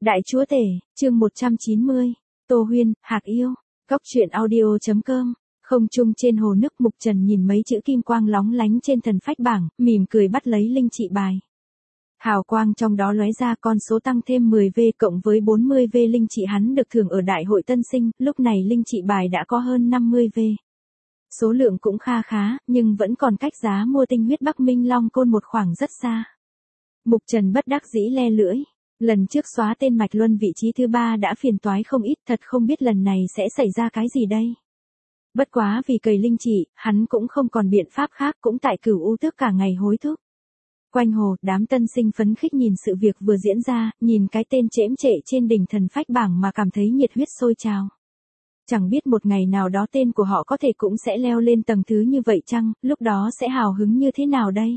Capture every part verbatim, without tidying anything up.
Đại chúa tể, chương một trăm chín mươi. Tô Huyên, Hạc Yêu. Cốc truyện audio.com. Không trung trên hồ nước, Mục Trần nhìn mấy chữ kim quang lóng lánh trên thần phách bảng, mỉm cười bắt lấy linh trị bài. Hào quang trong đó lóe ra, con số tăng thêm mười vê cộng với bốn mươi vê linh trị hắn được thưởng ở đại hội tân sinh, lúc này linh trị bài đã có hơn năm mươi vê. Số lượng cũng kha khá, nhưng vẫn còn cách giá mua tinh huyết Bắc Minh Long Côn một khoảng rất xa. Mục Trần bất đắc dĩ le lưỡi. Lần trước xóa tên Mạch Luân vị trí thứ ba đã phiền toái không ít, thật không biết lần này sẽ xảy ra cái gì đây. Bất quá vì cầy linh trị, hắn cũng không còn biện pháp khác, cũng tại Cửu U Tước cả ngày hối thúc. Quanh hồ, đám tân sinh phấn khích nhìn sự việc vừa diễn ra, nhìn cái tên chễm trệ trên đỉnh thần phách bảng mà cảm thấy nhiệt huyết sôi trào. Chẳng biết một ngày nào đó tên của họ có thể cũng sẽ leo lên tầng thứ như vậy chăng, lúc đó sẽ hào hứng như thế nào đây?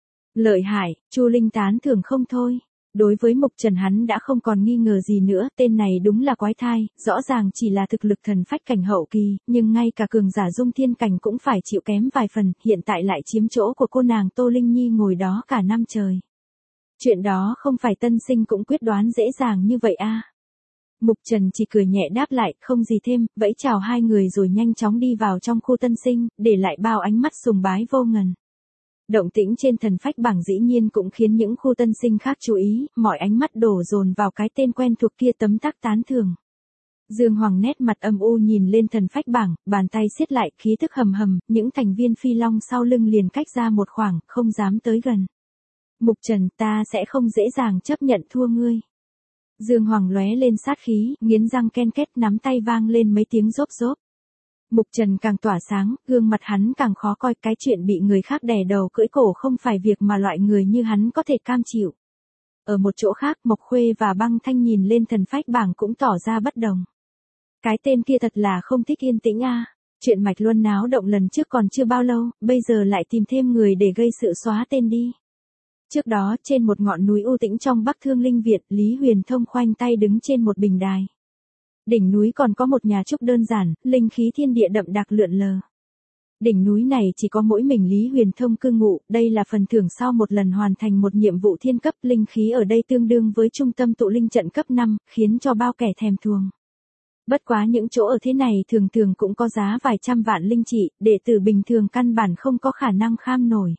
Lợi hại, Chu Linh tán thưởng không thôi. Đối với Mục Trần hắn đã không còn nghi ngờ gì nữa, tên này đúng là quái thai, rõ ràng chỉ là thực lực thần phách cảnh hậu kỳ, nhưng ngay cả cường giả dung thiên cảnh cũng phải chịu kém vài phần, hiện tại lại chiếm chỗ của cô nàng Tô Linh Nhi ngồi đó cả năm trời. Chuyện đó không phải tân sinh cũng quyết đoán dễ dàng như vậy a. Mục Trần chỉ cười nhẹ đáp lại, không gì thêm, vẫy chào hai người rồi nhanh chóng đi vào trong khu tân sinh, để lại bao ánh mắt sùng bái vô ngần. Động tĩnh trên thần phách bảng dĩ nhiên cũng khiến những khu tân sinh khác chú ý, mọi ánh mắt đổ dồn vào cái tên quen thuộc kia tấm tắc tán thưởng. Dương Hoàng nét mặt âm u nhìn lên thần phách bảng, bàn tay siết lại, khí tức hầm hầm, những thành viên phi long sau lưng liền cách ra một khoảng, không dám tới gần. Mục Trần, ta sẽ không dễ dàng chấp nhận thua ngươi. Dương Hoàng lóe lên sát khí, nghiến răng ken két, nắm tay vang lên mấy tiếng rốp rốp. Mục Trần càng tỏa sáng, gương mặt hắn càng khó coi, cái chuyện bị người khác đè đầu cưỡi cổ không phải việc mà loại người như hắn có thể cam chịu. Ở một chỗ khác, Mộc Khuê và Băng Thanh nhìn lên thần phách bảng cũng tỏ ra bất đồng. Cái tên kia thật là không thích yên tĩnh a. Chuyện Mạch Luân náo động lần trước còn chưa bao lâu, bây giờ lại tìm thêm người để gây sự xóa tên đi. Trước đó, trên một ngọn núi u tĩnh trong Bắc Thương Linh Việt, Lý Huyền Thông khoanh tay đứng trên một bình đài. Đỉnh núi còn có một nhà trúc đơn giản, linh khí thiên địa đậm đặc lượn lờ. Đỉnh núi này chỉ có mỗi mình Lý Huyền Thông cư ngụ, đây là phần thưởng sau một lần hoàn thành một nhiệm vụ thiên cấp, linh khí ở đây tương đương với trung tâm tụ linh trận cấp năm, khiến cho bao kẻ thèm thuồng. Bất quá những chỗ ở thế này thường thường cũng có giá vài trăm vạn linh trị, đệ tử bình thường căn bản không có khả năng kham nổi.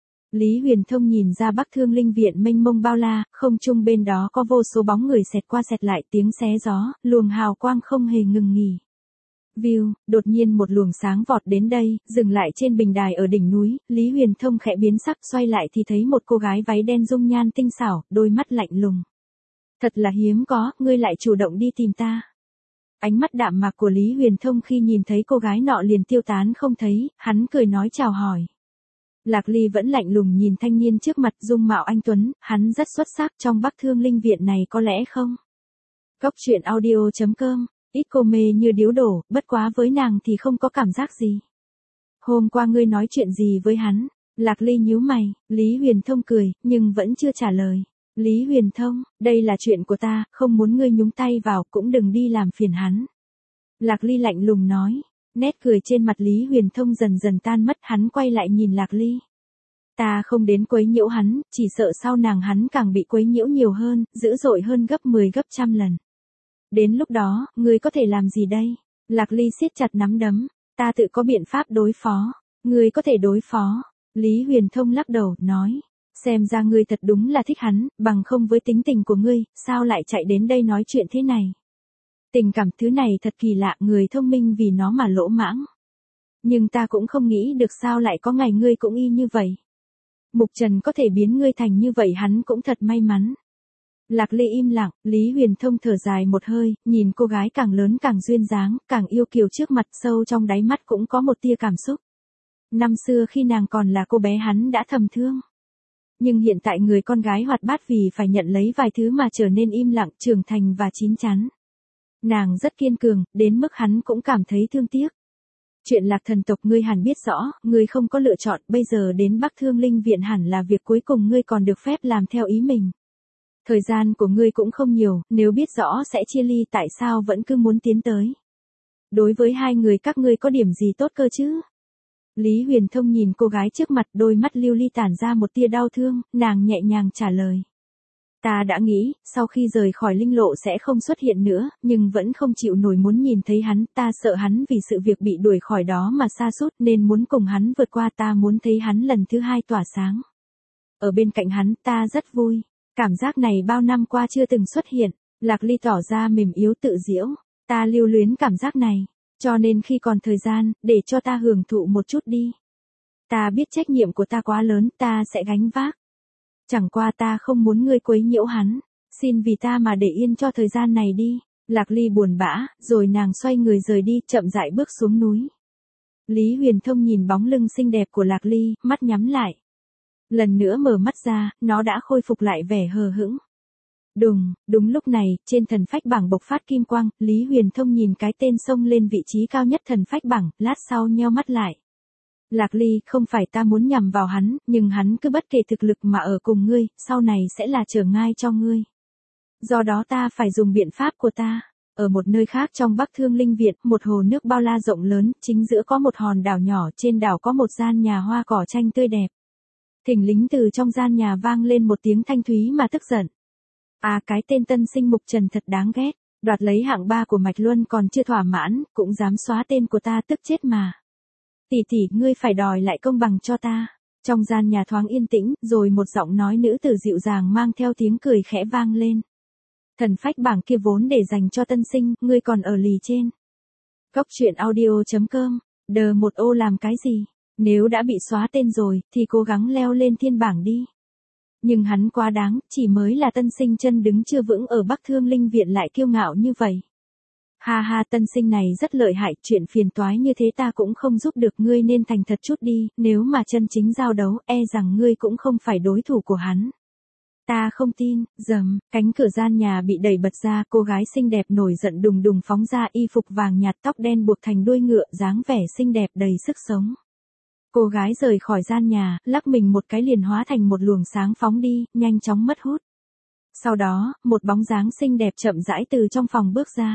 Lý Huyền Thông nhìn ra Bắc Thương Linh Viện mênh mông bao la, không trung bên đó có vô số bóng người xẹt qua xẹt lại, tiếng xé gió, luồng hào quang không hề ngừng nghỉ. View, đột nhiên một luồng sáng vọt đến đây, dừng lại trên bình đài ở đỉnh núi, Lý Huyền Thông khẽ biến sắc, xoay lại thì thấy một cô gái váy đen dung nhan tinh xảo, đôi mắt lạnh lùng. Thật là hiếm có, ngươi lại chủ động đi tìm ta. Ánh mắt đạm mạc của Lý Huyền Thông khi nhìn thấy cô gái nọ liền tiêu tán không thấy, hắn cười nói chào hỏi. Lạc Ly vẫn lạnh lùng nhìn thanh niên trước mặt, dung mạo anh tuấn, hắn rất xuất sắc, trong Bắc Thương Linh Viện này có lẽ không? Cốc truyện audio.com. Ít cô mê như điếu đổ, bất quá với nàng thì không có cảm giác gì. Hôm qua ngươi nói chuyện gì với hắn? Lạc Ly nhíu mày, Lý Huyền Thông cười, nhưng vẫn chưa trả lời. Lý Huyền Thông, đây là chuyện của ta, không muốn ngươi nhúng tay vào, cũng đừng đi làm phiền hắn. Lạc Ly lạnh lùng nói. Nét cười trên mặt Lý Huyền Thông dần dần tan mất, hắn quay lại nhìn Lạc Ly. Ta không đến quấy nhiễu hắn, chỉ sợ sau nàng hắn càng bị quấy nhiễu nhiều hơn, dữ dội hơn gấp mười gấp trăm lần. Đến lúc đó, ngươi có thể làm gì đây? Lạc Ly siết chặt nắm đấm, ta tự có biện pháp đối phó, ngươi có thể đối phó. Lý Huyền Thông lắc đầu, nói, xem ra ngươi thật đúng là thích hắn, bằng không với tính tình của ngươi, sao lại chạy đến đây nói chuyện thế này? Tình cảm thứ này thật kỳ lạ, người thông minh vì nó mà lỗ mãng. Nhưng ta cũng không nghĩ được sao lại có ngày ngươi cũng y như vậy. Mục Trần có thể biến ngươi thành như vậy hắn cũng thật may mắn. Lạc Ly im lặng, Lý Huyền Thông thở dài một hơi, nhìn cô gái càng lớn càng duyên dáng, càng yêu kiều trước mặt, sâu trong đáy mắt cũng có một tia cảm xúc. Năm xưa khi nàng còn là cô bé hắn đã thầm thương. Nhưng hiện tại người con gái hoạt bát vì phải nhận lấy vài thứ mà trở nên im lặng, trưởng thành và chín chắn. Nàng rất kiên cường, đến mức hắn cũng cảm thấy thương tiếc. Chuyện Lạc thần tộc ngươi hẳn biết rõ, ngươi không có lựa chọn, bây giờ đến Bắc Thương Linh Viện hẳn là việc cuối cùng ngươi còn được phép làm theo ý mình. Thời gian của ngươi cũng không nhiều, nếu biết rõ sẽ chia ly tại sao vẫn cứ muốn tiến tới. Đối với hai người các ngươi có điểm gì tốt cơ chứ? Lý Huyền Thông nhìn cô gái trước mặt, đôi mắt lưu ly tản ra một tia đau thương, nàng nhẹ nhàng trả lời. Ta đã nghĩ, sau khi rời khỏi linh lộ sẽ không xuất hiện nữa, nhưng vẫn không chịu nổi muốn nhìn thấy hắn, ta sợ hắn vì sự việc bị đuổi khỏi đó mà sa sút nên muốn cùng hắn vượt qua, ta muốn thấy hắn lần thứ hai tỏa sáng. Ở bên cạnh hắn, ta rất vui. Cảm giác này bao năm qua chưa từng xuất hiện. Lạc Ly tỏ ra mềm yếu tự giễu. Ta lưu luyến cảm giác này. Cho nên khi còn thời gian, để cho ta hưởng thụ một chút đi. Ta biết trách nhiệm của ta quá lớn, ta sẽ gánh vác. Chẳng qua ta không muốn ngươi quấy nhiễu hắn. Xin vì ta mà để yên cho thời gian này đi. Lạc Ly buồn bã, rồi nàng xoay người rời đi, chậm rãi bước xuống núi. Lý Huyền Thông nhìn bóng lưng xinh đẹp của Lạc Ly, mắt nhắm lại. Lần nữa mở mắt ra, nó đã khôi phục lại vẻ hờ hững. Đùng, đúng lúc này, trên thần phách bảng bộc phát kim quang, Lý Huyền Thông nhìn cái tên xông lên vị trí cao nhất thần phách bảng, lát sau nheo mắt lại. Lạc Ly, không phải ta muốn nhằm vào hắn, nhưng hắn cứ bất kể thực lực mà ở cùng ngươi, sau này sẽ là trở ngại cho ngươi. Do đó ta phải dùng biện pháp của ta. Ở một nơi khác trong Bắc Thương Linh Viện, một hồ nước bao la rộng lớn, chính giữa có một hòn đảo nhỏ, trên đảo có một gian nhà hoa cỏ tranh tươi đẹp. Thình lình từ trong gian nhà vang lên một tiếng thanh thúy mà tức giận. À, cái tên tân sinh Mục Trần thật đáng ghét, đoạt lấy hạng ba của Mạch Luân còn chưa thỏa mãn, cũng dám xóa tên của ta, tức chết mà. Tỷ tỷ, ngươi phải đòi lại công bằng cho ta. Trong gian nhà thoáng yên tĩnh, rồi một giọng nói nữ tử dịu dàng mang theo tiếng cười khẽ vang lên. Thần phách bảng kia vốn để dành cho tân sinh, ngươi còn ở lì trên. Góc truyện audio chấm com, đờ một ô làm cái gì? Nếu đã bị xóa tên rồi, thì cố gắng leo lên thiên bảng đi. Nhưng hắn quá đáng, chỉ mới là tân sinh chân đứng chưa vững ở Bắc Thương Linh Viện lại kiêu ngạo như vậy. Ha ha, tân sinh này rất lợi hại, chuyện phiền toái như thế ta cũng không giúp được, ngươi nên thành thật chút đi, nếu mà chân chính giao đấu, e rằng ngươi cũng không phải đối thủ của hắn. Ta không tin. Dầm, cánh cửa gian nhà bị đẩy bật ra, cô gái xinh đẹp nổi giận đùng đùng phóng ra, y phục vàng nhạt, tóc đen buộc thành đuôi ngựa, dáng vẻ xinh đẹp đầy sức sống. Cô gái rời khỏi gian nhà, lắc mình một cái liền hóa thành một luồng sáng phóng đi, nhanh chóng mất hút. Sau đó, một bóng dáng xinh đẹp chậm rãi từ trong phòng bước ra.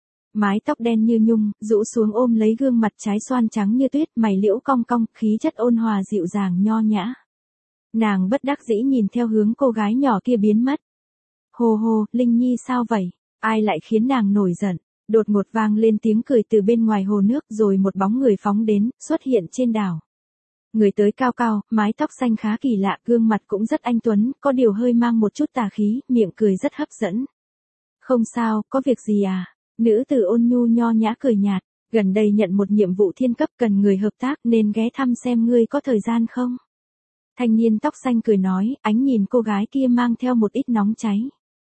Mái tóc đen như nhung, rũ xuống ôm lấy gương mặt trái xoan trắng như tuyết, mày liễu cong cong, khí chất ôn hòa dịu dàng nho nhã. Nàng bất đắc dĩ nhìn theo hướng cô gái nhỏ kia biến mất. Hồ hồ, Linh Nhi sao vậy? Ai lại khiến nàng nổi giận? Đột ngột vang lên tiếng cười từ bên ngoài hồ nước, rồi một bóng người phóng đến, xuất hiện trên đảo. Người tới cao cao, mái tóc xanh khá kỳ lạ, gương mặt cũng rất anh tuấn, có điều hơi mang một chút tà khí, miệng cười rất hấp dẫn. Không sao, có việc gì à? Nữ tử ôn nhu nho nhã cười nhạt, gần đây nhận một nhiệm vụ thiên cấp cần người hợp tác nên ghé thăm xem ngươi có thời gian không? Thanh niên tóc xanh cười nói, ánh nhìn cô gái kia mang theo một ít nóng cháy.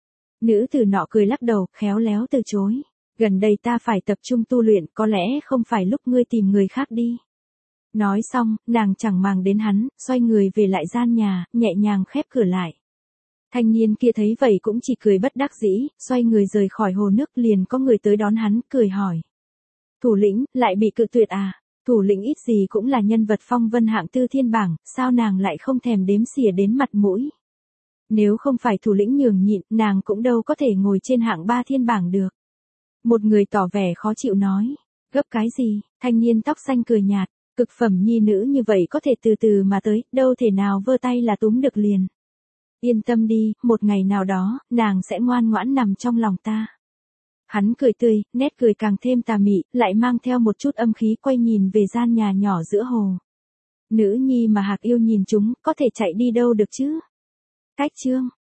Nữ tử nọ cười lắc đầu, khéo léo từ chối. Gần đây ta phải tập trung tu luyện, có lẽ không phải lúc ngươi tìm người khác đi. Nói xong, nàng chẳng màng đến hắn, xoay người về lại gian nhà, nhẹ nhàng khép cửa lại. Thanh niên kia thấy vậy cũng chỉ cười bất đắc dĩ, xoay người rời khỏi hồ nước, liền có người tới đón hắn, cười hỏi. Thủ lĩnh, lại bị cự tuyệt à? Thủ lĩnh ít gì cũng là nhân vật phong vân hạng tư thiên bảng, sao nàng lại không thèm đếm xỉa đến mặt mũi? Nếu không phải thủ lĩnh nhường nhịn, nàng cũng đâu có thể ngồi trên hạng ba thiên bảng được. Một người tỏ vẻ khó chịu nói. Gấp cái gì? Thanh niên tóc xanh cười nhạt. Cực phẩm nhi nữ như vậy có thể từ từ mà tới, đâu thể nào vơ tay là túm được liền. Yên tâm đi, một ngày nào đó, nàng sẽ ngoan ngoãn nằm trong lòng ta. Hắn cười tươi, nét cười càng thêm tà mị, lại mang theo một chút âm khí, quay nhìn về gian nhà nhỏ giữa hồ. Nữ nhi mà Hạc Yêu nhìn chúng, có thể chạy đi đâu được chứ? Cách chương.